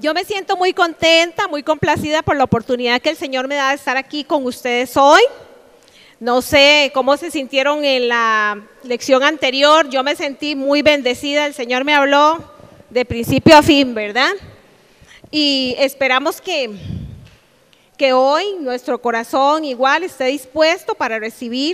yo me siento muy contenta, muy complacida por la oportunidad que el Señor me da de estar aquí con ustedes hoy. No sé cómo se sintieron en la lección anterior, yo me sentí muy bendecida, el Señor me habló de principio a fin, ¿verdad? Y esperamos que hoy nuestro corazón igual esté dispuesto para recibir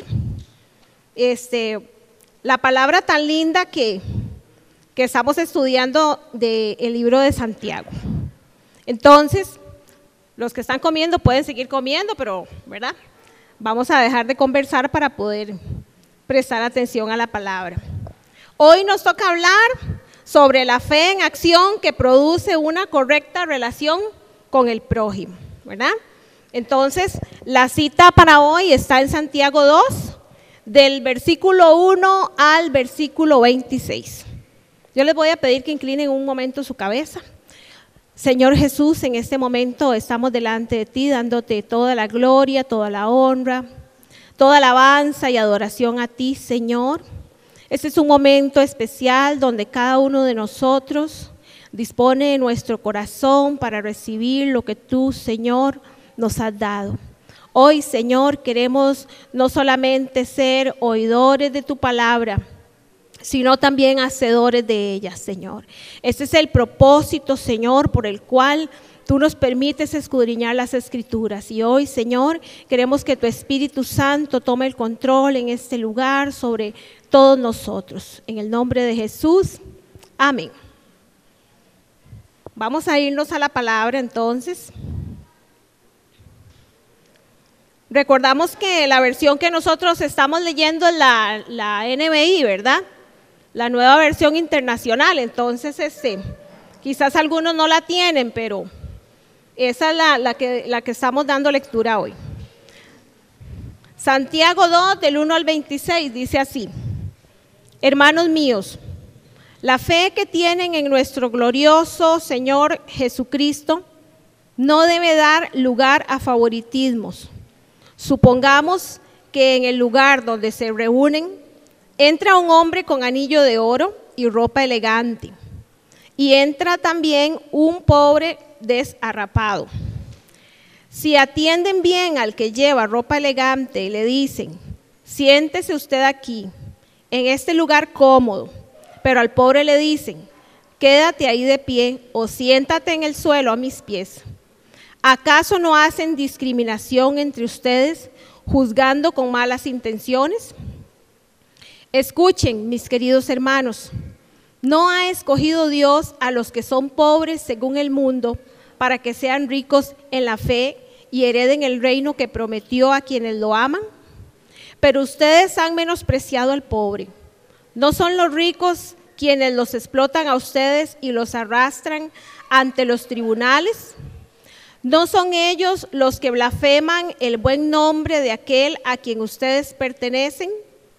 la palabra tan linda que estamos estudiando del libro de Santiago. Entonces, los que están comiendo pueden seguir comiendo, pero, ¿verdad? Vamos a dejar de conversar para poder prestar atención a la palabra. Hoy nos toca hablar sobre la fe en acción que produce una correcta relación con el prójimo, ¿verdad? Entonces, la cita para hoy está en Santiago 2, del versículo 1 al versículo 26. Yo les voy a pedir que inclinen un momento su cabeza. Señor Jesús, en este momento estamos delante de ti, dándote toda la gloria, toda la honra, toda alabanza y adoración a ti, Señor. Este es un momento especial donde cada uno de nosotros dispone de nuestro corazón para recibir lo que tú, Señor, nos has dado. Hoy, Señor, queremos no solamente ser oidores de tu palabra, sino también hacedores de ella, Señor. Este es el propósito, Señor, por el cual tú nos permites escudriñar las Escrituras. Y hoy, Señor, queremos que tu Espíritu Santo tome el control en este lugar sobre todos nosotros. En el nombre de Jesús, amén. Vamos a irnos a la palabra entonces. Recordamos que la versión que nosotros estamos leyendo es la NBI, ¿verdad? La nueva versión internacional. Entonces, quizás algunos no la tienen, pero esa es la que estamos dando lectura hoy. Santiago 2, del 1 al 26, dice así: Hermanos míos, la fe que tienen en nuestro glorioso Señor Jesucristo no debe dar lugar a favoritismos. Supongamos que en el lugar donde se reúnen entra un hombre con anillo de oro y ropa elegante, y entra también un pobre desarrapado. Si atienden bien al que lleva ropa elegante y le dicen: siéntese usted aquí, en este lugar cómodo, pero al pobre le dicen: quédate ahí de pie o siéntate en el suelo a mis pies, ¿acaso no hacen discriminación entre ustedes, juzgando con malas intenciones? Escuchen, mis queridos hermanos, ¿no ha escogido Dios a los que son pobres según el mundo para que sean ricos en la fe y hereden el reino que prometió a quienes lo aman? Pero ustedes han menospreciado al pobre. ¿No son los ricos quienes los explotan a ustedes y los arrastran ante los tribunales? ¿No son ellos los que blasfeman el buen nombre de aquel a quien ustedes pertenecen?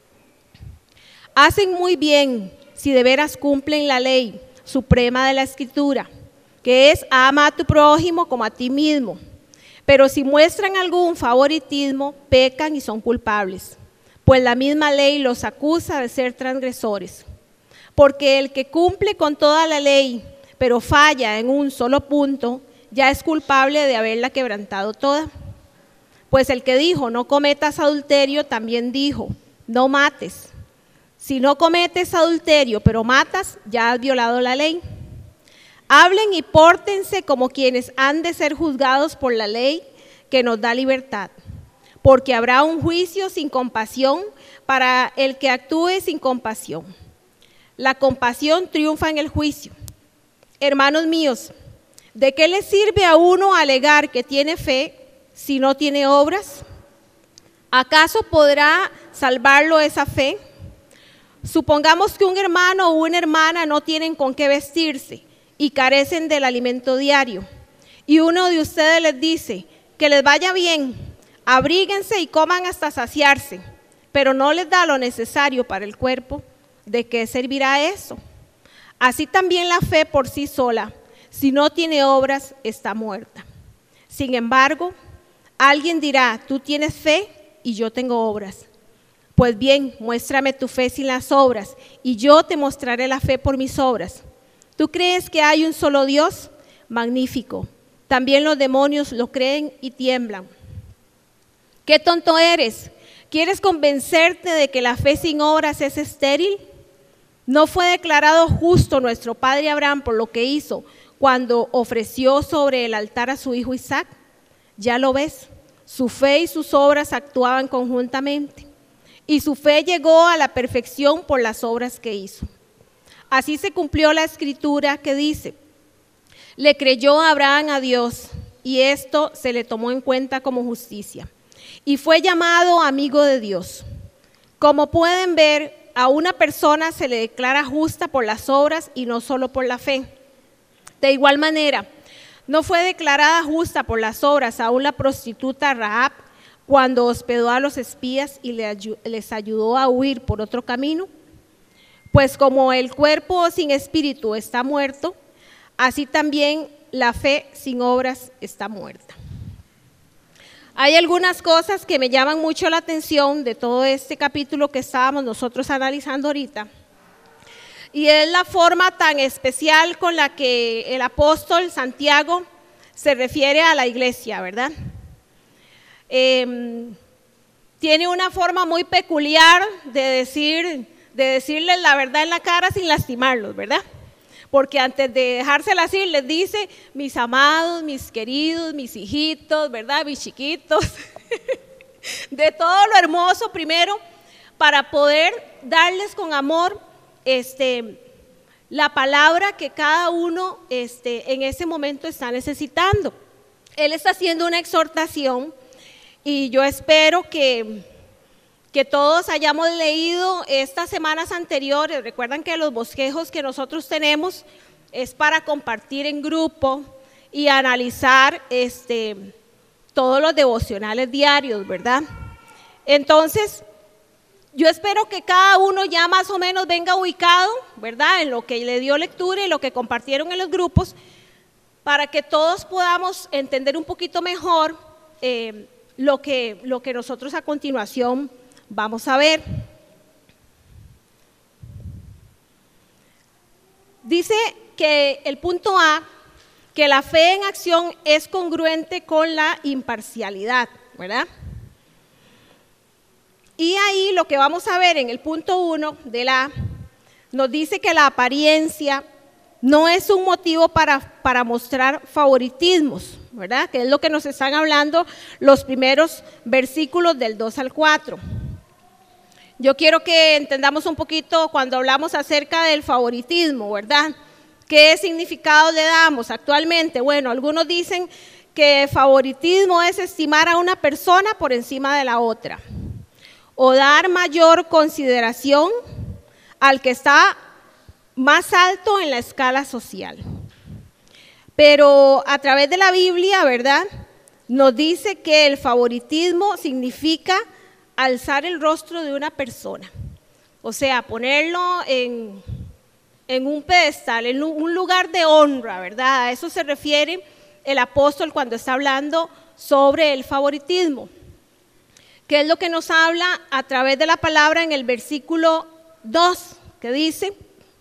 Hacen muy bien si de veras cumplen la ley suprema de la Escritura, que es: ama a tu prójimo como a ti mismo. Pero si muestran algún favoritismo, pecan y son culpables, pues la misma ley los acusa de ser transgresores. Porque el que cumple con toda la ley, pero falla en un solo punto, ya es culpable de haberla quebrantado toda. Pues el que dijo: no cometas adulterio, también dijo: no mates. Si no cometes adulterio, pero matas, ya has violado la ley. Hablen y pórtense como quienes han de ser juzgados por la ley que nos da libertad, porque habrá un juicio sin compasión para el que actúe sin compasión. La compasión triunfa en el juicio. Hermanos míos, ¿de qué le sirve a uno alegar que tiene fe si no tiene obras? ¿Acaso podrá salvarlo esa fe? Supongamos que un hermano o una hermana no tienen con qué vestirse y carecen del alimento diario, y uno de ustedes les dice: que les vaya bien, abríguense y coman hasta saciarse, pero no les da lo necesario para el cuerpo. ¿De qué servirá eso? Así también la fe por sí sola, si no tiene obras, está muerta. Sin embargo, alguien dirá: tú tienes fe y yo tengo obras. Pues bien, muéstrame tu fe sin las obras, y yo te mostraré la fe por mis obras. ¿Tú crees que hay un solo Dios? magnífico. También los demonios lo creen y tiemblan. ¡Qué tonto eres! ¿Quieres convencerte de que la fe sin obras es estéril? ¿No fue declarado justo nuestro padre Abraham por lo que hizo cuando ofreció sobre el altar a su hijo Isaac? Ya lo ves, su fe y sus obras actuaban conjuntamente. Y su fe llegó a la perfección por las obras que hizo. Así se cumplió la escritura que dice: le creyó Abraham a Dios, y esto se le tomó en cuenta como justicia. Y fue llamado amigo de Dios. Como pueden ver, a una persona se le declara justa por las obras y no solo por la fe. De igual manera, no fue declarada justa por las obras aún la prostituta Rahab cuando hospedó a los espías y les ayudó a huir por otro camino. Pues como el cuerpo sin espíritu está muerto, así también la fe sin obras está muerta. Hay algunas cosas que me llaman mucho la atención de todo este capítulo que estábamos nosotros analizando ahorita. Y es la forma tan especial con la que el apóstol Santiago se refiere a la iglesia, ¿verdad? Tiene una forma muy peculiar de decirles la verdad en la cara sin lastimarlos, ¿verdad? Porque antes de dejársela así, les dice: mis amados, mis queridos, mis hijitos, ¿verdad? Mis chiquitos. De todo lo hermoso primero, para poder darles con amor la palabra que cada uno en ese momento está necesitando. Él está haciendo una exhortación y yo espero que todos hayamos leído estas semanas anteriores. Recuerdan que los bosquejos que nosotros tenemos es para compartir en grupo y analizar todos los devocionales diarios, ¿verdad? Entonces, yo espero que cada uno ya más o menos venga ubicado, ¿verdad?, en lo que le dio lectura y lo que compartieron en los grupos, para que todos podamos entender un poquito mejor lo que nosotros a continuación vamos a ver. Dice que el punto A, que la fe en acción es congruente con la imparcialidad, ¿verdad? Y ahí lo que vamos a ver en el punto 1 de la, nos dice que la apariencia no es un motivo para mostrar favoritismos, ¿verdad? Que es lo que nos están hablando los primeros versículos del 2 al 4. Yo quiero que entendamos un poquito cuando hablamos acerca del favoritismo, ¿verdad? ¿Qué significado le damos actualmente? Bueno, algunos dicen que favoritismo es estimar a una persona por encima de la otra, o dar mayor consideración al que está más alto en la escala social. Pero a través de la Biblia, ¿verdad?, nos dice que el favoritismo significa alzar el rostro de una persona, o sea, ponerlo en un pedestal, en un lugar de honra, ¿verdad? A eso se refiere el apóstol cuando está hablando sobre el favoritismo, que es lo que nos habla a través de la palabra en el versículo 2, que dice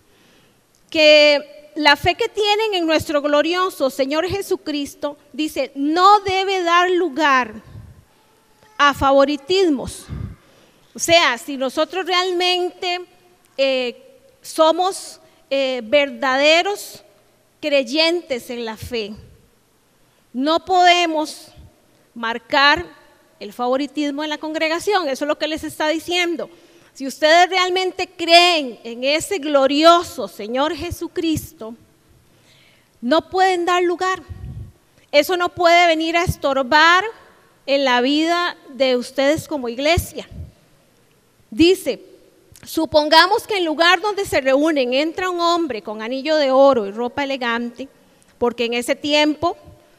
que la fe que tienen en nuestro glorioso Señor Jesucristo, dice, no debe dar lugar a favoritismos. O sea, si nosotros realmente somos verdaderos creyentes en la fe, no podemos marcar el favoritismo en la congregación. Eso es lo que les está diciendo. Si ustedes realmente creen en ese glorioso Señor Jesucristo, no pueden dar lugar. Eso no puede venir a estorbar en la vida de ustedes como iglesia. Dice, supongamos que en lugar donde se reúnen entra un hombre con anillo de oro y ropa elegante, porque en ese tiempo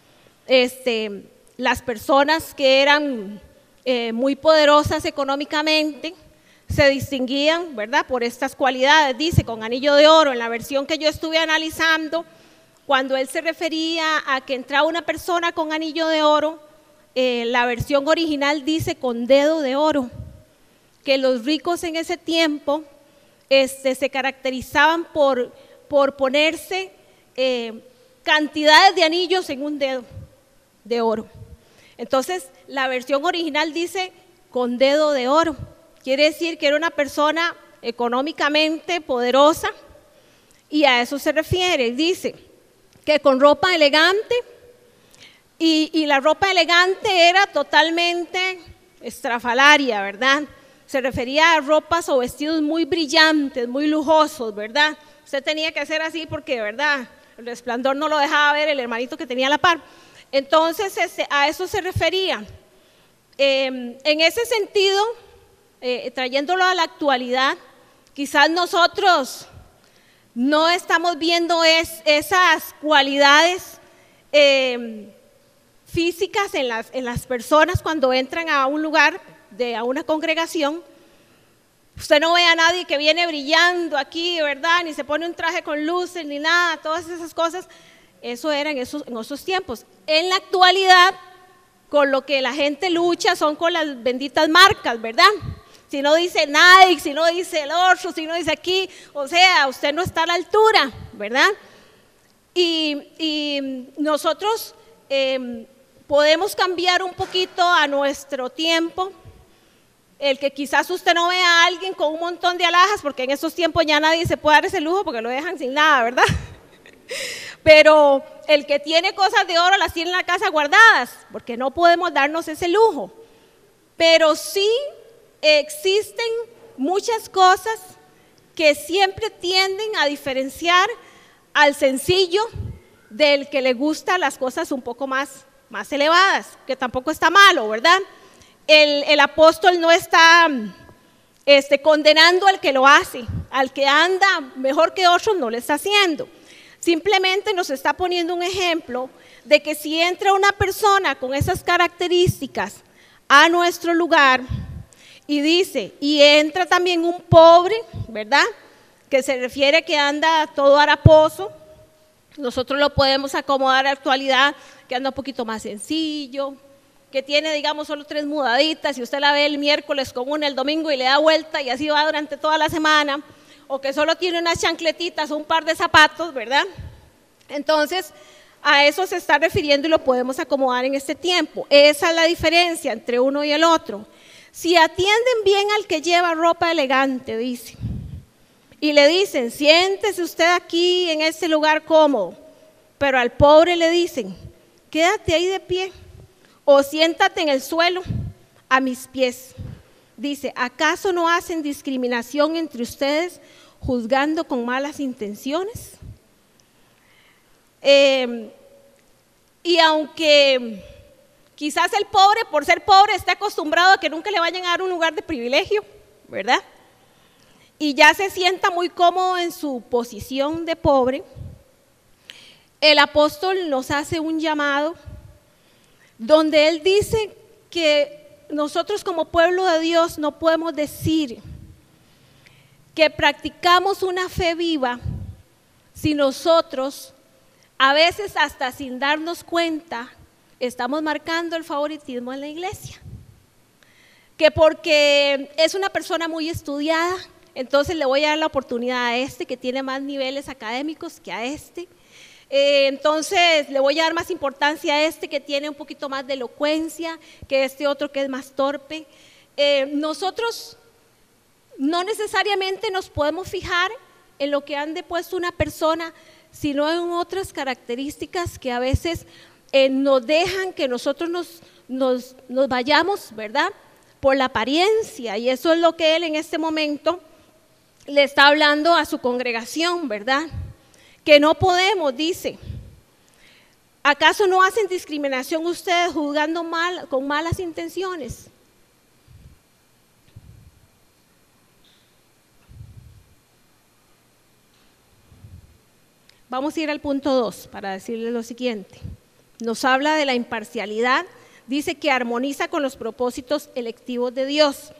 las personas que eran muy poderosas económicamente se distinguían, ¿verdad?, por estas cualidades. Dice, con anillo de oro. En la versión que yo estuve analizando, cuando él se refería a que entraba una persona con anillo de oro, la versión original dice con dedo de oro, que los ricos en ese tiempo se caracterizaban por ponerse cantidades de anillos en un dedo de oro. Entonces, la versión original dice con dedo de oro. Quiere decir que era una persona económicamente poderosa, y a eso se refiere. Dice que con ropa elegante, y la ropa elegante era totalmente estrafalaria, ¿verdad? Se refería a ropas o vestidos muy brillantes, muy lujosos, ¿verdad? Usted tenía que hacer así porque, ¿verdad?, el resplandor no lo dejaba ver el hermanito que tenía a la par. Entonces, a eso se refería. En ese sentido, trayéndolo a la actualidad, quizás nosotros no estamos viendo esas cualidades físicas en las personas cuando entran a un lugar, a una congregación. Usted no ve a nadie que viene brillando aquí, ¿verdad? Ni se pone un traje con luces, ni nada, todas esas cosas. Eso era en esos tiempos. En la actualidad, con lo que la gente lucha son con las benditas marcas, ¿verdad? Si no dice Nike, si no dice el otro, si no dice aquí, o sea, usted no está a la altura, ¿verdad? Y nosotros podemos cambiar un poquito a nuestro tiempo. El que quizás usted no vea a alguien con un montón de alhajas, porque en esos tiempos ya nadie se puede dar ese lujo porque lo dejan sin nada, ¿verdad? Pero el que tiene cosas de oro las tiene en la casa guardadas, porque no podemos darnos ese lujo. Pero sí existen muchas cosas que siempre tienden a diferenciar al sencillo del que le gustan las cosas un poco más elevadas, que tampoco está malo, ¿verdad? El apóstol no está condenando al que lo hace, al que anda mejor que otros no le está haciendo. Simplemente nos está poniendo un ejemplo de que si entra una persona con esas características a nuestro lugar y dice, y entra también un pobre, ¿verdad?, que se refiere que anda todo haraposo, nosotros lo podemos acomodar a la actualidad, que anda un poquito más sencillo, que tiene, digamos, solo 3 mudaditas, y usted la ve el miércoles con una el domingo y le da vuelta y así va durante toda la semana, o que solo tiene unas chancletitas o un par de zapatos, ¿verdad? Entonces, a eso se está refiriendo y lo podemos acomodar en este tiempo. Esa es la diferencia entre uno y el otro. Si atienden bien al que lleva ropa elegante, dice, y le dicen, siéntese usted aquí en este lugar cómodo, pero al pobre le dicen, quédate ahí de pie, o siéntate en el suelo a mis pies. Dice, ¿acaso no hacen discriminación entre ustedes juzgando con malas intenciones? Y aunque quizás el pobre, por ser pobre, está acostumbrado a que nunca le vayan a dar un lugar de privilegio, ¿verdad? Y ya se sienta muy cómodo en su posición de pobre, el apóstol nos hace un llamado donde él dice que nosotros como pueblo de Dios no podemos decir que practicamos una fe viva si nosotros, a veces hasta sin darnos cuenta, estamos marcando el favoritismo en la iglesia. Que porque es una persona muy estudiada, entonces le voy a dar la oportunidad a este que tiene más niveles académicos que a este. Entonces le voy a dar más importancia a este que tiene un poquito más de elocuencia que este otro que es más torpe. Nosotros no necesariamente nos podemos fijar en lo que han depuesto una persona, sino en otras características que a veces nos dejan que nosotros nos vayamos, ¿verdad?, por la apariencia. Y eso es lo que él en este momento le está hablando a su congregación, ¿verdad? Que no podemos, dice, ¿acaso no hacen discriminación ustedes juzgando mal, con malas intenciones? Vamos a ir al punto 2 para decirles lo siguiente. Nos habla de la imparcialidad, dice que armoniza con los propósitos electivos de Dios.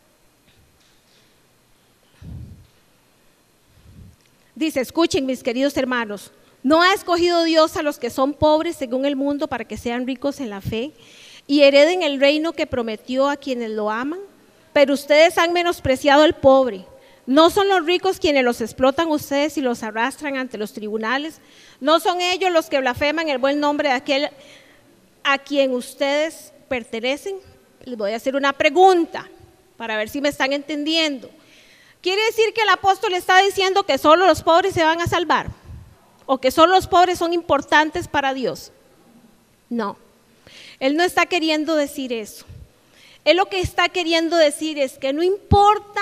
Dice, escuchen mis queridos hermanos, ¿no ha escogido Dios a los que son pobres según el mundo para que sean ricos en la fe y hereden el reino que prometió a quienes lo aman? Pero ustedes han menospreciado al pobre, ¿No son los ricos quienes los explotan a ustedes y los arrastran ante los tribunales? ¿No son ellos los que blasfeman el buen nombre de aquel a quien ustedes pertenecen? Les voy a hacer una pregunta para ver si me están entendiendo. ¿Quiere decir que el apóstol está diciendo que solo los pobres se van a salvar? ¿O que solo los pobres son importantes para Dios? No, él no está queriendo decir eso. Él lo que está queriendo decir es que no importa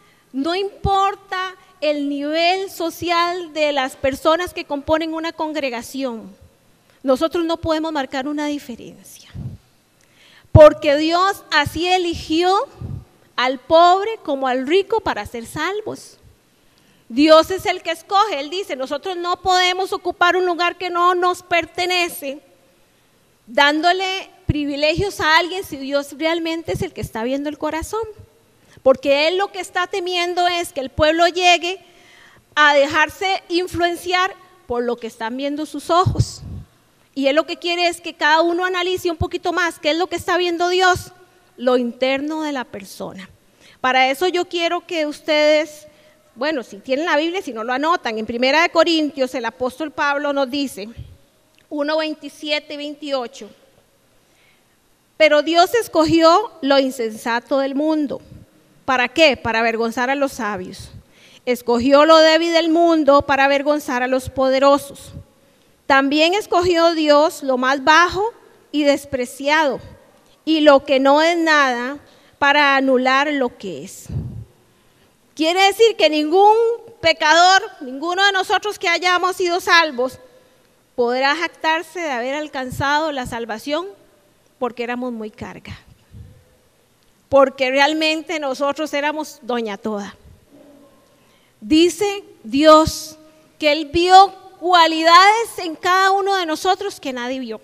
el nivel social de las personas que componen una congregación, nosotros no podemos marcar una diferencia. Porque Dios así eligió al pobre como al rico para ser salvos. Dios es el que escoge. Él dice, nosotros no podemos ocupar un lugar que no nos pertenece, dándole privilegios a alguien si Dios realmente es el que está viendo el corazón. Porque Él lo que está temiendo es que el pueblo llegue a dejarse influenciar por lo que están viendo sus ojos. Y Él lo que quiere es que cada uno analice un poquito más qué es lo que está viendo Dios, lo interno de la persona. Para eso yo quiero que ustedes, bueno, si tienen la Biblia, si no lo anotan, en 1 Corintios el apóstol Pablo nos dice, 1:27 y 28, pero Dios escogió lo insensato del mundo. ¿Para qué? Para avergonzar a los sabios. Escogió lo débil del mundo para avergonzar a los poderosos. También escogió Dios lo más bajo y despreciado, y lo que no es nada, para anular lo que es. Quiere decir que ningún pecador, ninguno de nosotros que hayamos sido salvos, podrá jactarse de haber alcanzado la salvación porque éramos muy carga. Porque realmente nosotros éramos doña toda. Dice Dios que Él vio cualidades en cada uno de nosotros que nadie vio.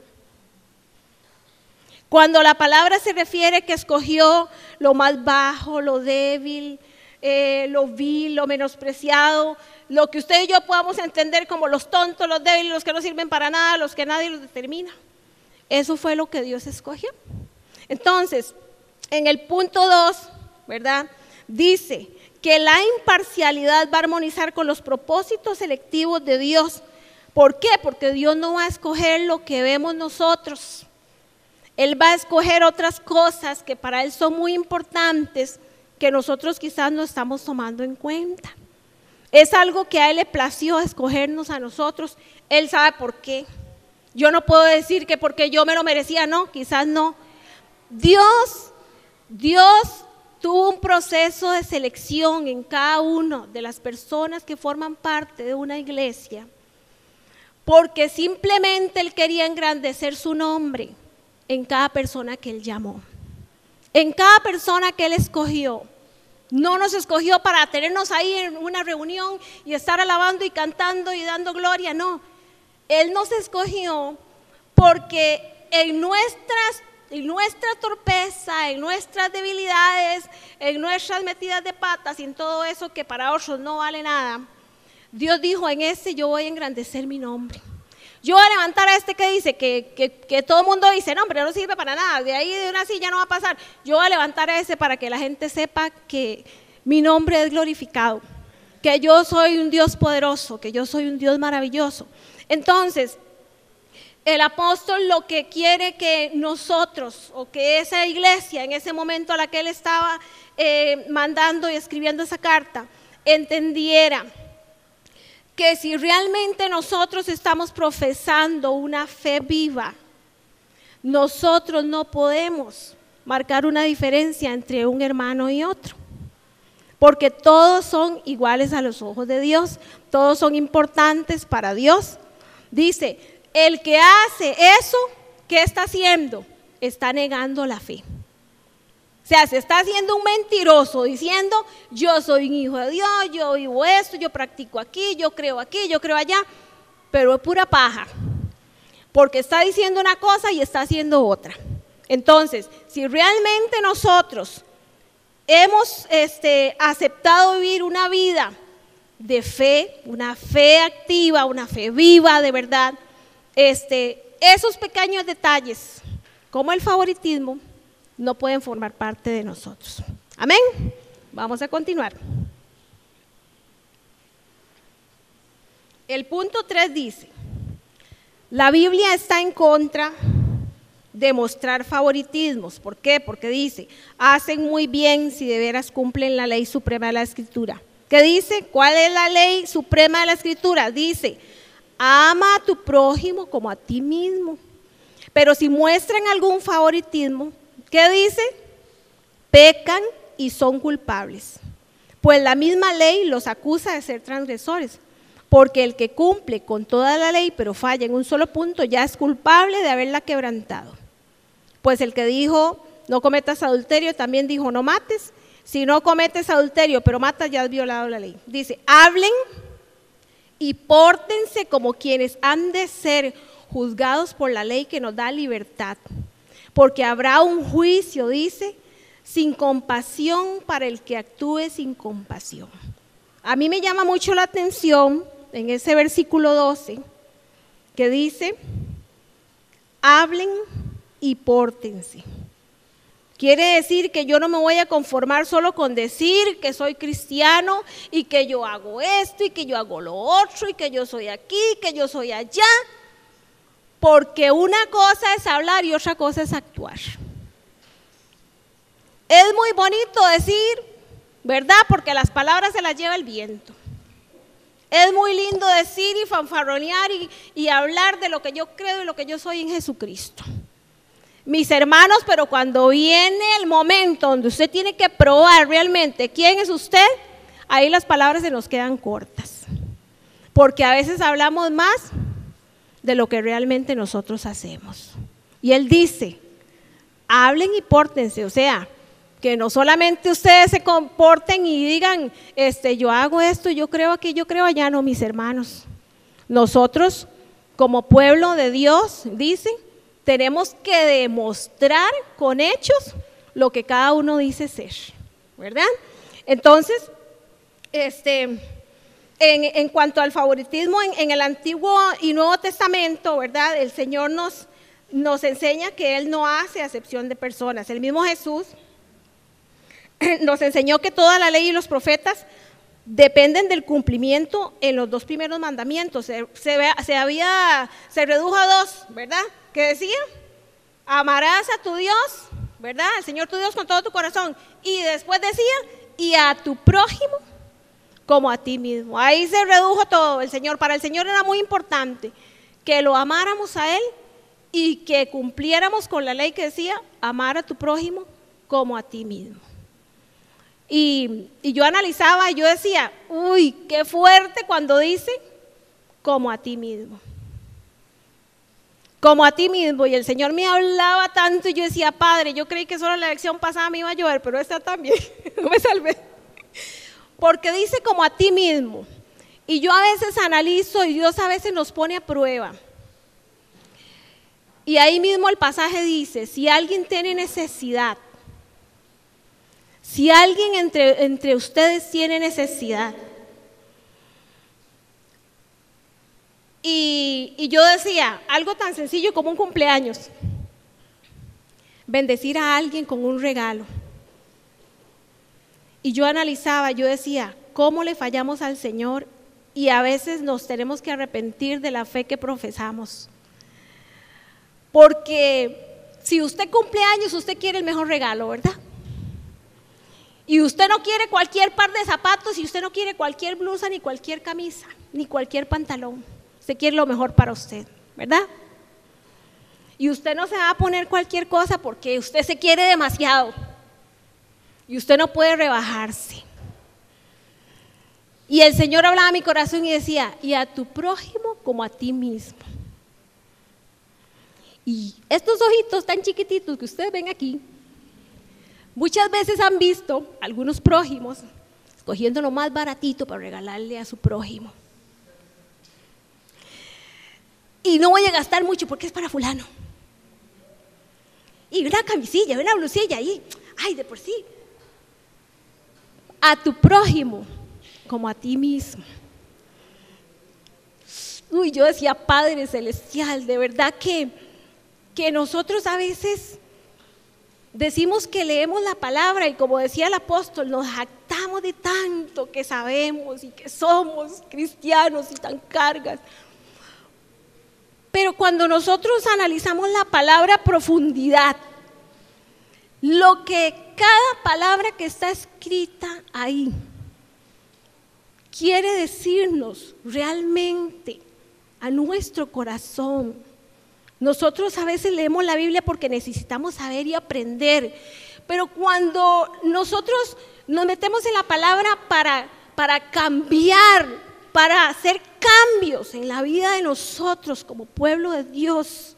Cuando la palabra se refiere que escogió lo más bajo, lo débil, lo vil, lo menospreciado, lo que usted y yo podamos entender como los tontos, los débiles, los que no sirven para nada, los que nadie los determina. Eso fue lo que Dios escogió. Entonces, en el punto 2, ¿verdad? Dice que la imparcialidad va a armonizar con los propósitos selectivos de Dios. ¿Por qué? Porque Dios no va a escoger lo que vemos nosotros. Él va a escoger otras cosas que para Él son muy importantes, que nosotros quizás no estamos tomando en cuenta. Es algo que a Él le plació escogernos a nosotros. Él sabe por qué. Yo no puedo decir que porque yo me lo merecía, no, quizás no. Dios tuvo un proceso de selección en cada una de las personas que forman parte de una iglesia, porque simplemente Él quería engrandecer su nombre en cada persona que Él llamó, en cada persona que Él escogió. No nos escogió para tenernos ahí en una reunión y estar alabando y cantando y dando gloria, no. Él nos escogió porque en nuestra torpeza, en nuestras debilidades, en nuestras metidas de patas y en todo eso que para otros no vale nada, Dios dijo, en este yo voy a engrandecer mi nombre. Yo voy a levantar a este que dice que todo el mundo dice, no, pero no sirve para nada, de ahí de una silla no va a pasar. Yo voy a levantar a ese para que la gente sepa que mi nombre es glorificado, que yo soy un Dios poderoso, que yo soy un Dios maravilloso. Entonces, el apóstol lo que quiere que nosotros, o que esa iglesia en ese momento a la que él estaba mandando y escribiendo esa carta, entendiera que si realmente nosotros estamos profesando una fe viva, nosotros no podemos marcar una diferencia entre un hermano y otro, porque todos son iguales a los ojos de Dios, todos son importantes para Dios. Dice, el que hace eso, ¿qué está haciendo? Está negando la fe. O sea, se está haciendo un mentiroso diciendo, yo soy un hijo de Dios, yo vivo esto, yo practico aquí, yo creo allá, pero es pura paja, porque está diciendo una cosa y está haciendo otra. Entonces, si realmente nosotros hemos aceptado vivir una vida de fe, una fe activa, una fe viva de verdad, esos pequeños detalles, como el favoritismo, no pueden formar parte de nosotros. Amén. Vamos a continuar. el punto 3 dice, la Biblia está en contra de mostrar favoritismos. ¿Por qué? Porque dice, hacen muy bien si de veras cumplen la ley suprema de la Escritura. ¿Qué dice? ¿Cuál es la ley suprema de la Escritura? Dice, ama a tu prójimo como a ti mismo. Pero si muestran algún favoritismo, ¿qué dice? Pecan y son culpables. Pues la misma ley los acusa de ser transgresores. Porque el que cumple con toda la ley pero falla en un solo punto ya es culpable de haberla quebrantado. Pues el que dijo no cometas adulterio también dijo no mates. Si no cometes adulterio pero matas ya has violado la ley. Dice, hablen y pórtense como quienes han de ser juzgados por la ley que nos da libertad. Porque habrá un juicio, dice, sin compasión para el que actúe sin compasión. A mí me llama mucho la atención en ese versículo 12 que dice, hablen y pórtense. Quiere decir que yo no me voy a conformar solo con decir que soy cristiano y que yo hago esto y que yo hago lo otro y que yo soy aquí, que yo soy allá, porque una cosa es hablar y otra cosa es actuar. Es muy bonito decir, ¿verdad? Porque las palabras se las lleva el viento. Es muy lindo decir y fanfarronear y hablar de lo que yo creo y lo que yo soy en Jesucristo. Mis hermanos, pero cuando viene el momento donde usted tiene que probar realmente quién es usted, ahí las palabras se nos quedan cortas. Porque a veces hablamos más de lo que realmente nosotros hacemos. Y él dice, hablen y pórtense, o sea, que no solamente ustedes se comporten y digan, yo hago esto, yo creo aquí, yo creo allá, no, mis hermanos. Nosotros, como pueblo de Dios, dice, tenemos que demostrar con hechos lo que cada uno dice ser, ¿verdad? Entonces, en cuanto al favoritismo en el Antiguo y Nuevo Testamento, ¿verdad? El Señor nos enseña que Él no hace acepción de personas. El mismo Jesús nos enseñó que toda la ley y los profetas dependen del cumplimiento en los 2 primeros mandamientos. Se redujo a 2, ¿verdad? ¿Qué decía? Amarás a tu Dios, ¿verdad? Al Señor tu Dios con todo tu corazón. Y después decía, y a tu prójimo como a ti mismo. Ahí se redujo todo. Para el Señor era muy importante que lo amáramos a Él y que cumpliéramos con la ley que decía, amar a tu prójimo como a ti mismo. Y yo analizaba y yo decía, uy, qué fuerte cuando dice, como a ti mismo. Como a ti mismo. Y el Señor me hablaba tanto y yo decía, Padre, yo creí que solo la lección pasada me iba a llover, pero esta también, no me salvé. Porque dice como a ti mismo. Y yo a veces analizo y Dios a veces nos pone a prueba. Y ahí mismo el pasaje dice, si alguien tiene necesidad, si alguien entre ustedes tiene necesidad. Y yo decía, algo tan sencillo como un cumpleaños. Bendecir a alguien con un regalo. Y yo analizaba, yo decía, ¿cómo le fallamos al Señor? Y a veces nos tenemos que arrepentir de la fe que profesamos. Porque si usted cumple años, usted quiere el mejor regalo, ¿verdad? Y usted no quiere cualquier par de zapatos, y usted no quiere cualquier blusa, ni cualquier camisa, ni cualquier pantalón. Usted quiere lo mejor para usted, ¿verdad? Y usted no se va a poner cualquier cosa porque usted se quiere demasiado. Y usted no puede rebajarse. Y el Señor hablaba a mi corazón y decía, y a tu prójimo como a ti mismo. Y estos ojitos tan chiquititos que ustedes ven aquí, muchas veces han visto algunos prójimos escogiendo lo más baratito para regalarle a su prójimo. Y no voy a gastar mucho porque es para fulano. Y una camisilla, una blusilla, y ay, de por sí. A tu prójimo como a ti mismo. Uy, yo decía, Padre Celestial, de verdad que nosotros a veces decimos que leemos la palabra y como decía el apóstol, nos jactamos jactamos de tanto que sabemos y que somos cristianos y tan cargas. Pero cuando nosotros analizamos la palabra profundidad, lo que cada palabra que está escrita ahí quiere decirnos realmente a nuestro corazón. Nosotros a veces leemos la Biblia porque necesitamos saber y aprender, pero cuando nosotros nos metemos en la palabra para cambiar, para hacer cambios en la vida de nosotros como pueblo de Dios.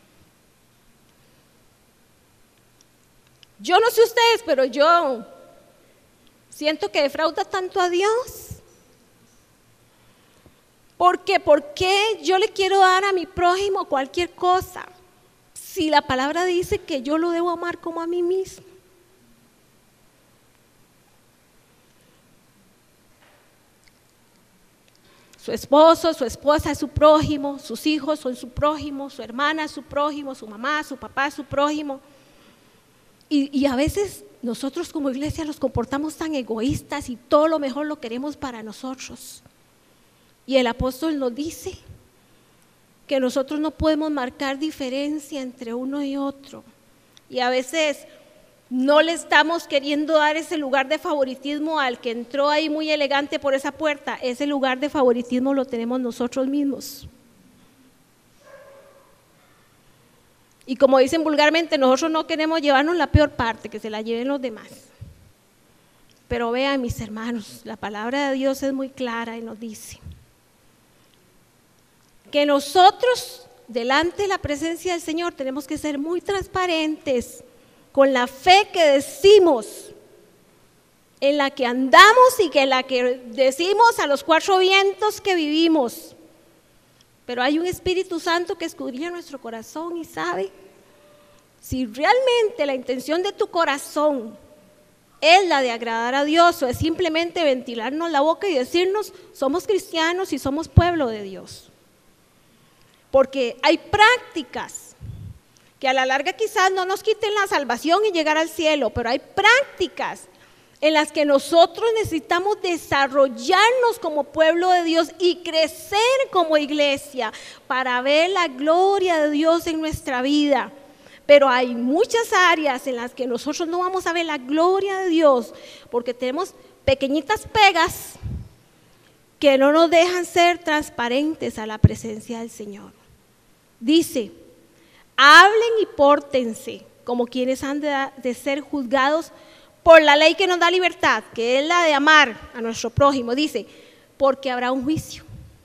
Yo no sé ustedes, pero yo siento que defrauda tanto a Dios. Porque ¿por qué yo le quiero dar a mi prójimo cualquier cosa si la palabra dice que yo lo debo amar como a mí mismo? Su esposo, su esposa es su prójimo, sus hijos son su prójimo, su hermana es su prójimo, su mamá, su papá es su prójimo. Y a veces nosotros como iglesia nos comportamos tan egoístas y todo lo mejor lo queremos para nosotros. Y el apóstol nos dice que nosotros no podemos marcar diferencia entre uno y otro. Y a veces no le estamos queriendo dar ese lugar de favoritismo al que entró ahí muy elegante por esa puerta. Ese lugar de favoritismo lo tenemos nosotros mismos. Y como dicen vulgarmente, nosotros no queremos llevarnos la peor parte, que se la lleven los demás. Pero vean, mis hermanos, la palabra de Dios es muy clara y nos dice que nosotros, delante de la presencia del Señor, tenemos que ser muy transparentes con la fe que decimos, en la que andamos y que en la que decimos a los cuatro vientos que vivimos. Pero hay un Espíritu Santo que escudriña nuestro corazón y sabe si realmente la intención de tu corazón es la de agradar a Dios o es simplemente ventilarnos la boca y decirnos somos cristianos y somos pueblo de Dios. Porque hay prácticas que a la larga quizás no nos quiten la salvación y llegar al cielo, pero hay prácticas en las que nosotros necesitamos desarrollarnos como pueblo de Dios y crecer como iglesia para ver la gloria de Dios en nuestra vida. Pero hay muchas áreas en las que nosotros no vamos a ver la gloria de Dios porque tenemos pequeñitas pegas que no nos dejan ser transparentes a la presencia del Señor. Dice, hablen y pórtense como quienes han de ser juzgados por la ley que nos da libertad, que es la de amar a nuestro prójimo. Dice, porque habrá un juicio.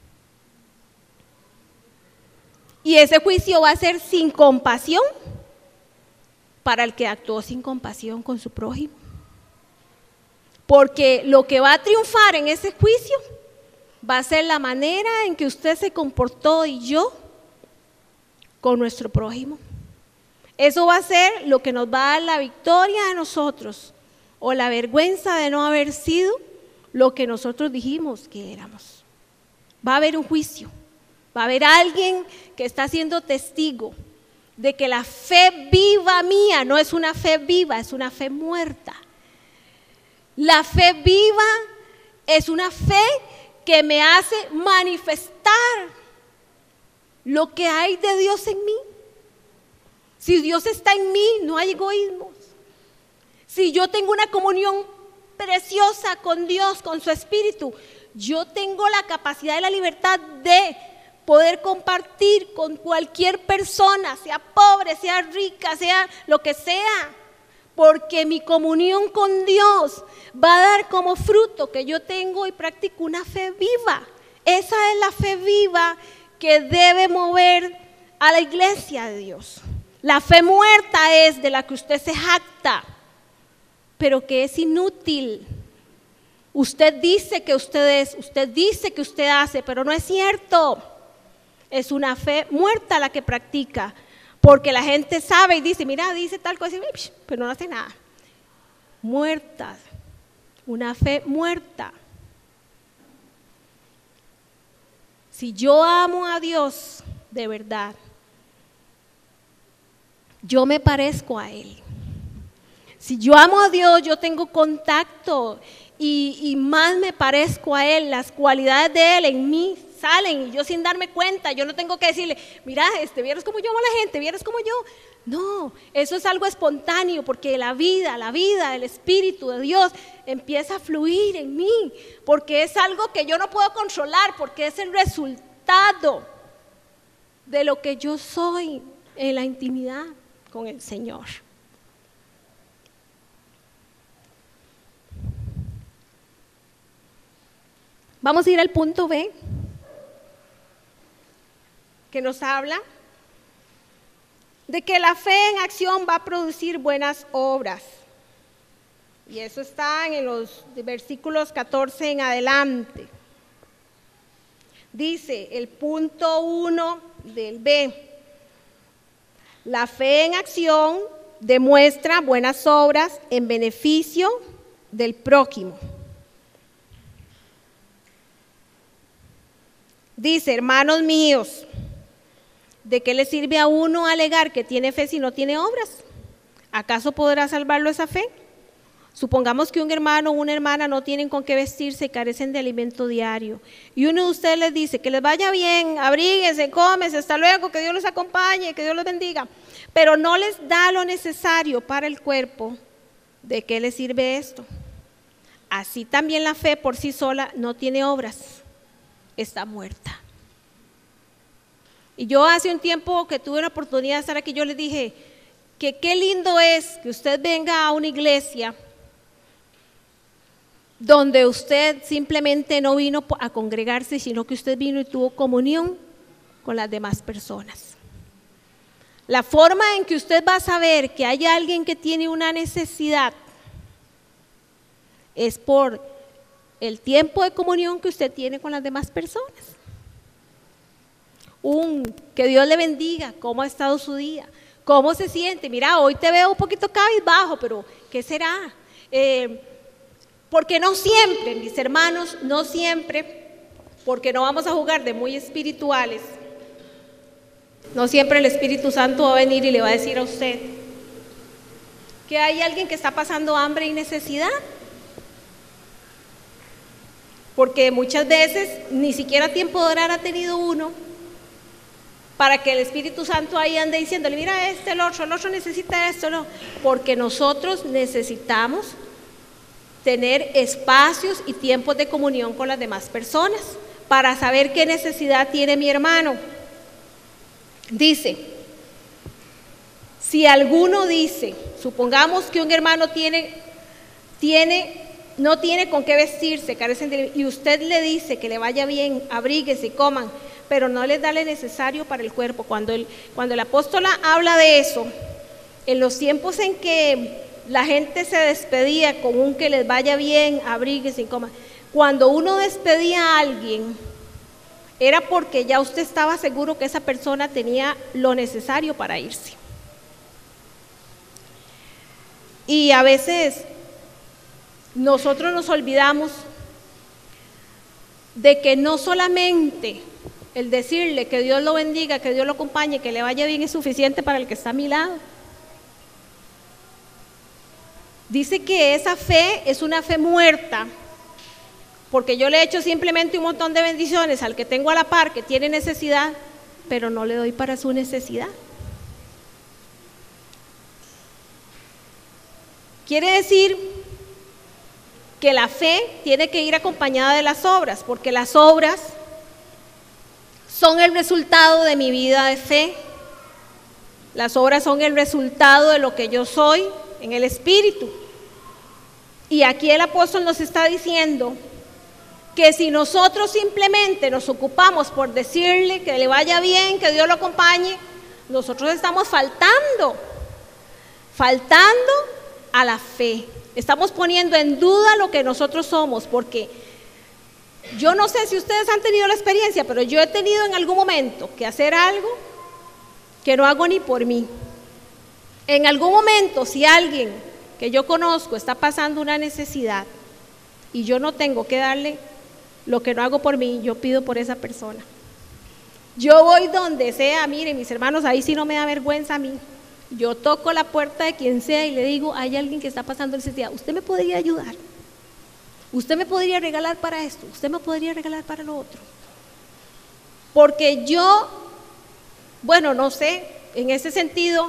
Y ese juicio va a ser sin compasión para el que actuó sin compasión con su prójimo. Porque lo que va a triunfar en ese juicio va a ser la manera en que usted se comportó y yo con nuestro prójimo. Eso va a ser lo que nos va a dar la victoria a nosotros o la vergüenza de no haber sido lo que nosotros dijimos que éramos. Va a haber un juicio, va a haber alguien que está siendo testigo de que la fe viva mía no es una fe viva, es una fe muerta. La fe viva es una fe que me hace manifestar lo que hay de Dios en mí. Si Dios está en mí, no hay egoísmos. Si yo tengo una comunión preciosa con Dios, con su Espíritu, yo tengo la capacidad y la libertad de poder compartir con cualquier persona, sea pobre, sea rica, sea lo que sea, porque mi comunión con Dios va a dar como fruto que yo tengo y practico una fe viva. Esa es la fe viva que debe mover a la iglesia de Dios. La fe muerta es de la que usted se jacta, pero que es inútil. Usted dice que usted es, usted dice que usted hace, pero no es cierto. Es una fe muerta la que practica, porque la gente sabe y dice, mira, dice tal cosa, pero no hace nada. Muerta, una fe muerta. Si yo amo a Dios de verdad, yo me parezco a Él. Si yo amo a Dios, yo tengo contacto y más me parezco a Él, las cualidades de Él en mí salen y yo sin darme cuenta, yo no tengo que decirle, mira, vieras cómo yo amo a la gente, vieras cómo yo. No, eso es algo espontáneo porque la vida, el Espíritu de Dios empieza a fluir en mí, porque es algo que yo no puedo controlar, porque es el resultado de lo que yo soy en la intimidad con el Señor. Vamos a ir al punto B, que nos habla de que la fe en acción va a producir buenas obras. Y eso está en los versículos 14 en adelante. Dice el punto 1 del B. La fe en acción demuestra buenas obras en beneficio del prójimo. Dice, hermanos míos, ¿de qué le sirve a uno alegar que tiene fe si no tiene obras? ¿Acaso podrá salvarlo esa fe? Supongamos que un hermano o una hermana no tienen con qué vestirse y carecen de alimento diario. Y uno de ustedes les dice que les vaya bien, abríguense, cómense, hasta luego, que Dios los acompañe, que Dios los bendiga. Pero no les da lo necesario para el cuerpo. ¿De qué les sirve esto? Así también la fe por sí sola no tiene obras. Está muerta. Y yo hace un tiempo que tuve la oportunidad de estar aquí, yo les dije que qué lindo es que usted venga a una iglesia donde usted simplemente no vino a congregarse, sino que usted vino y tuvo comunión con las demás personas. La forma en que usted va a saber que hay alguien que tiene una necesidad es por el tiempo de comunión que usted tiene con las demás personas. Que Dios le bendiga, cómo ha estado su día, cómo se siente. Mira, hoy te veo un poquito cabizbajo, pero ¿qué será? Porque no siempre, mis hermanos, no siempre, porque no vamos a jugar de muy espirituales, no siempre el Espíritu Santo va a venir y le va a decir a usted que hay alguien que está pasando hambre y necesidad. Porque muchas veces ni siquiera tiempo de orar ha tenido uno para que el Espíritu Santo ahí ande diciéndole, mira el otro necesita esto, no. Porque nosotros necesitamos tener espacios y tiempos de comunión con las demás personas para saber qué necesidad tiene mi hermano. Dice, si alguno dice, supongamos que un hermano no tiene con qué vestirse, carecen de, y usted le dice que le vaya bien, abríguese y coman, pero no les da lo necesario para el cuerpo. Cuando el apóstol habla de eso, en los tiempos en que la gente se despedía con un que les vaya bien, abríguese y coman, cuando uno despedía a alguien, era porque ya usted estaba seguro que esa persona tenía lo necesario para irse. Y a veces nosotros nos olvidamos de que no solamente el decirle que Dios lo bendiga, que Dios lo acompañe, que le vaya bien es suficiente para el que está a mi lado. Dice que esa fe es una fe muerta, porque yo le he hecho simplemente un montón de bendiciones al que tengo a la par, que tiene necesidad, pero no le doy para su necesidad. Quiere decir que la fe tiene que ir acompañada de las obras, porque las obras son el resultado de mi vida de fe. Las obras son el resultado de lo que yo soy en el Espíritu. Y aquí el apóstol nos está diciendo que si nosotros simplemente nos ocupamos por decirle que le vaya bien, que Dios lo acompañe, nosotros estamos faltando a la fe. Estamos poniendo en duda lo que nosotros somos, porque yo no sé si ustedes han tenido la experiencia, pero yo he tenido en algún momento que hacer algo que no hago ni por mí. En algún momento, si alguien que yo conozco está pasando una necesidad y yo no tengo que darle lo que no hago por mí, yo pido por esa persona. Yo voy donde sea, miren mis hermanos, ahí sí no me da vergüenza a mí. Yo toco la puerta de quien sea y le digo, hay alguien que está pasando necesidad, ¿usted me podría ayudar? ¿Usted me podría regalar para esto? ¿Usted me podría regalar para lo otro? Porque yo, bueno, no sé, en ese sentido,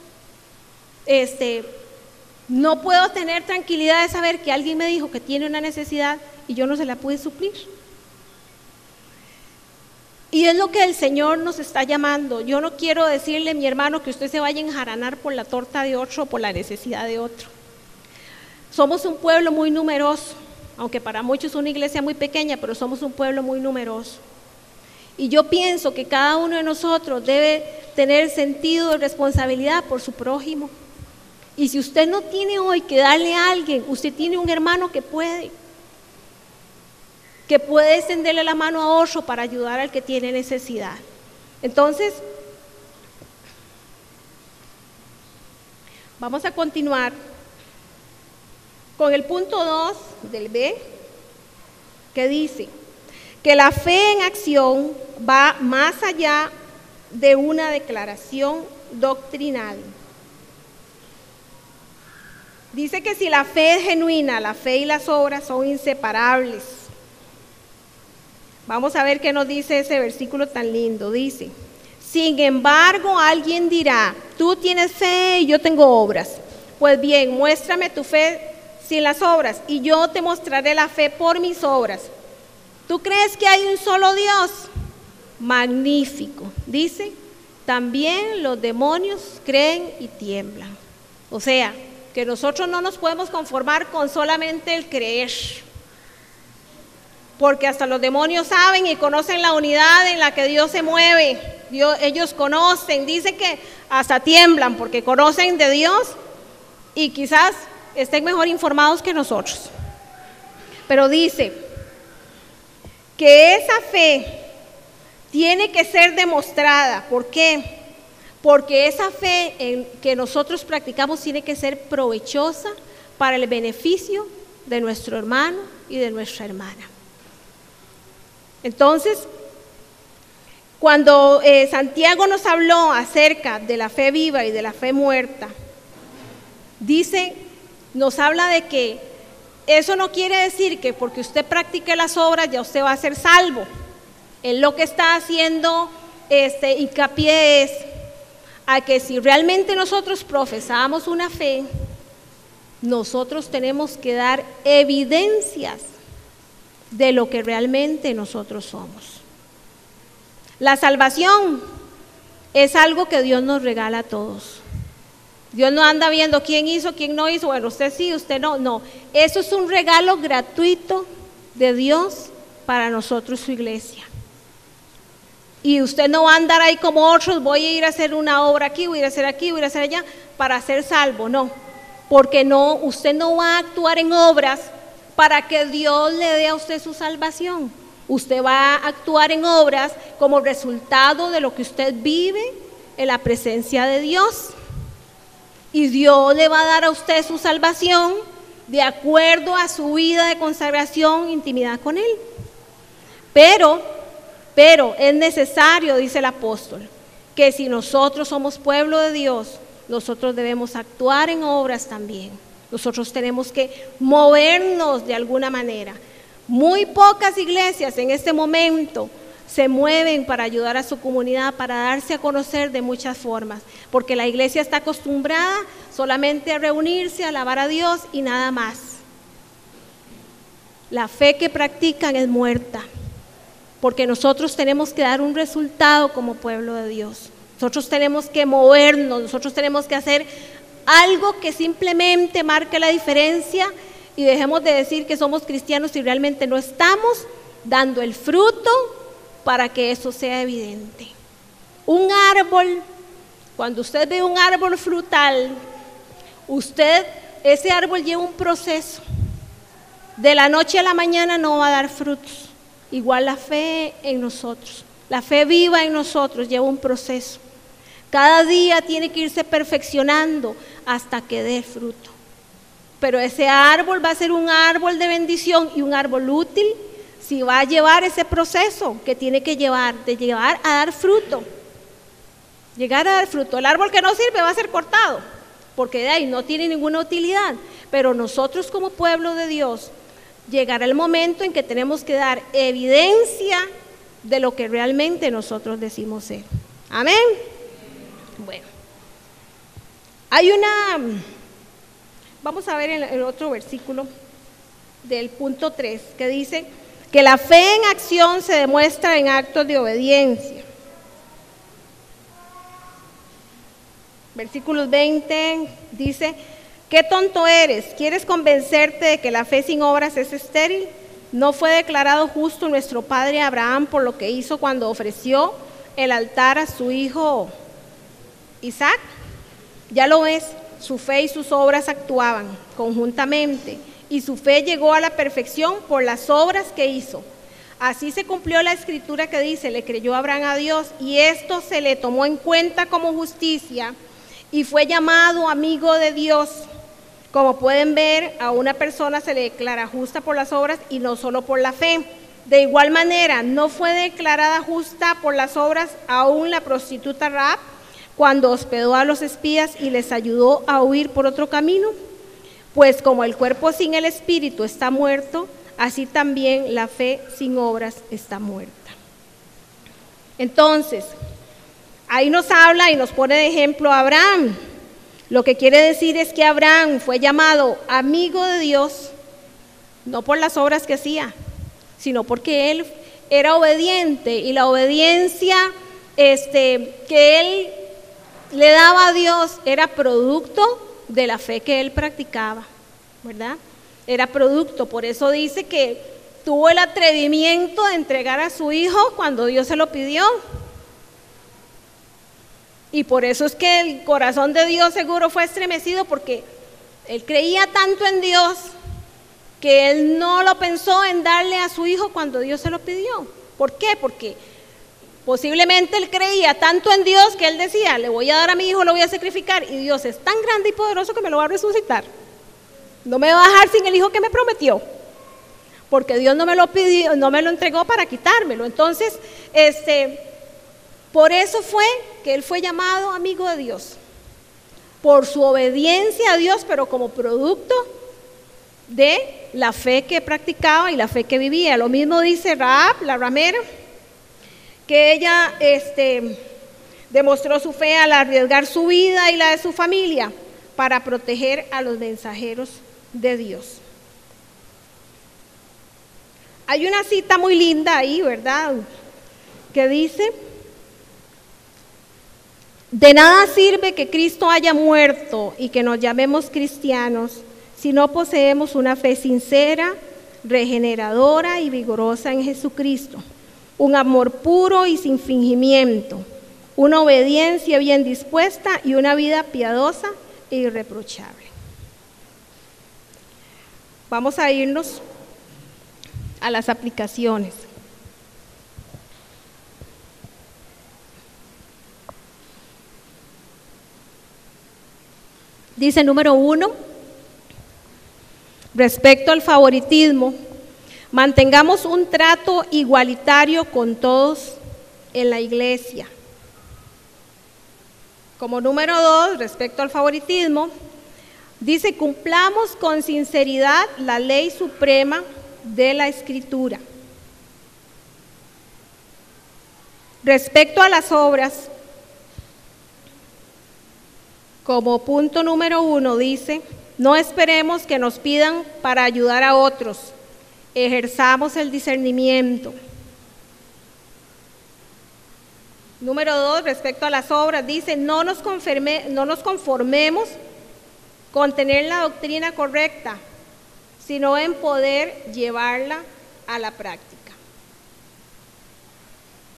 no puedo tener tranquilidad de saber que alguien me dijo que tiene una necesidad y yo no se la pude suplir. Y es lo que el Señor nos está llamando. Yo no quiero decirle, mi hermano, que usted se vaya a enjaranar por la torta de otro o por la necesidad de otro. Somos un pueblo muy numeroso, aunque para muchos es una iglesia muy pequeña, pero somos un pueblo muy numeroso. Y yo pienso que cada uno de nosotros debe tener sentido de responsabilidad por su prójimo. Y si usted no tiene hoy que darle a alguien, usted tiene un hermano que puede extenderle la mano a otro para ayudar al que tiene necesidad. Entonces, vamos a continuar con el punto 2 del B, que dice que la fe en acción va más allá de una declaración doctrinal. Dice que si la fe es genuina, la fe y las obras son inseparables. Vamos a ver qué nos dice ese versículo tan lindo. Dice, sin embargo, alguien dirá, tú tienes fe y yo tengo obras. Pues bien, muéstrame tu fe sin las obras y yo te mostraré la fe por mis obras. ¿Tú crees que hay un solo Dios? Magnífico. Dice, también los demonios creen y tiemblan. O sea, que nosotros no nos podemos conformar con solamente el creer. Porque hasta los demonios saben y conocen la unidad en la que Dios se mueve. Ellos conocen, dice que hasta tiemblan porque conocen de Dios y quizás estén mejor informados que nosotros. Pero dice que esa fe tiene que ser demostrada. ¿Por qué? Porque esa fe que nosotros practicamos tiene que ser provechosa para el beneficio de nuestro hermano y de nuestra hermana. Entonces, cuando Santiago nos habló acerca de la fe viva y de la fe muerta, nos habla de que eso no quiere decir que porque usted practique las obras ya usted va a ser salvo. Él lo que está haciendo hincapié es a que si realmente nosotros profesamos una fe, nosotros tenemos que dar evidencias de lo que realmente nosotros somos. La salvación es algo que Dios nos regala a todos. Dios no anda viendo quién hizo, quién no hizo, bueno, usted sí, usted no, no. Eso es un regalo gratuito de Dios para nosotros, su iglesia. Y usted no va a andar ahí como otros, voy a ir a hacer una obra aquí, voy a ir a hacer aquí, voy a ir a hacer allá, para ser salvo, no. Porque no, usted no va a actuar en obras para que Dios le dé a usted su salvación. Usted va a actuar en obras como resultado de lo que usted vive en la presencia de Dios. Y Dios le va a dar a usted su salvación de acuerdo a su vida de consagración, intimidad con Él. Pero es necesario, dice el apóstol, que si nosotros somos pueblo de Dios, nosotros debemos actuar en obras también. Nosotros tenemos que movernos de alguna manera. Muy pocas iglesias en este momento se mueven para ayudar a su comunidad, para darse a conocer de muchas formas, porque la iglesia está acostumbrada solamente a reunirse, a alabar a Dios y nada más. La fe que practican es muerta, porque nosotros tenemos que dar un resultado como pueblo de Dios. Nosotros tenemos que movernos, nosotros tenemos que hacer algo que simplemente marque la diferencia y dejemos de decir que somos cristianos si realmente no estamos dando el fruto para que eso sea evidente. Un árbol, cuando usted ve un árbol frutal, ese árbol lleva un proceso. De la noche a la mañana no va a dar frutos. Igual la fe en nosotros, la fe viva en nosotros lleva un proceso. Cada día tiene que irse perfeccionando hasta que dé fruto. Pero ese árbol va a ser un árbol de bendición y un árbol útil si va a llevar ese proceso que tiene que llevar, de llevar a dar fruto. llegar a dar fruto. El árbol que no sirve va a ser cortado, porque de ahí no tiene ninguna utilidad. Pero nosotros como pueblo de Dios, llegará el momento en que tenemos que dar evidencia de lo que realmente nosotros decimos ser. Amén. Bueno, vamos a ver el otro versículo del punto 3, que dice que la fe en acción se demuestra en actos de obediencia. Versículo 20 dice: ¿qué tonto eres? ¿Quieres convencerte de que la fe sin obras es estéril? ¿No fue declarado justo nuestro padre Abraham por lo que hizo cuando ofreció el altar a su hijo Isaac? Ya lo ves, su fe y sus obras actuaban conjuntamente, y su fe llegó a la perfección por las obras que hizo. Así se cumplió la escritura que dice: le creyó Abraham a Dios, y esto se le tomó en cuenta como justicia, y fue llamado amigo de Dios. Como pueden ver, a una persona se le declara justa por las obras y no solo por la fe. De igual manera, no fue declarada justa por las obras aún la prostituta Rahab, cuando hospedó a los espías y les ayudó a huir por otro camino. Pues como el cuerpo sin el espíritu está muerto, así también la fe sin obras está muerta. Entonces, ahí nos habla y nos pone de ejemplo a Abraham. Lo que quiere decir es que Abraham fue llamado amigo de Dios, no por las obras que hacía, sino porque él era obediente, y la obediencia que él le daba a Dios era producto de la fe que él practicaba, ¿verdad? Era producto, por eso dice que tuvo el atrevimiento de entregar a su hijo cuando Dios se lo pidió. Y por eso es que el corazón de Dios seguro fue estremecido, porque él creía tanto en Dios que él no lo pensó en darle a su hijo cuando Dios se lo pidió. ¿Por qué? Porque posiblemente él creía tanto en Dios que él decía: le voy a dar a mi hijo, lo voy a sacrificar, y Dios es tan grande y poderoso que me lo va a resucitar. No me va a dejar sin el hijo que me prometió, porque Dios no me lo pidió, no me lo entregó para quitármelo. Entonces, por eso fue que él fue llamado amigo de Dios, por su obediencia a Dios, pero como producto de la fe que practicaba y la fe que vivía. Lo mismo dice Rahab, la ramera, que ella demostró su fe al arriesgar su vida y la de su familia para proteger a los mensajeros de Dios. Hay una cita muy linda ahí, ¿verdad?, que dice: de nada sirve que Cristo haya muerto y que nos llamemos cristianos si no poseemos una fe sincera, regeneradora y vigorosa en Jesucristo, un amor puro y sin fingimiento, una obediencia bien dispuesta y una vida piadosa e irreprochable. Vamos a irnos a las aplicaciones. Dice número 1, respecto al favoritismo: mantengamos un trato igualitario con todos en la iglesia. Como número 2, respecto al favoritismo, dice: cumplamos con sinceridad la ley suprema de la Escritura. Respecto a las obras, como punto número 1 dice: no esperemos que nos pidan para ayudar a otros, ejerzamos el discernimiento. Número 2, respecto a las obras, dice: no nos conformemos con tener la doctrina correcta, sino en poder llevarla a la práctica.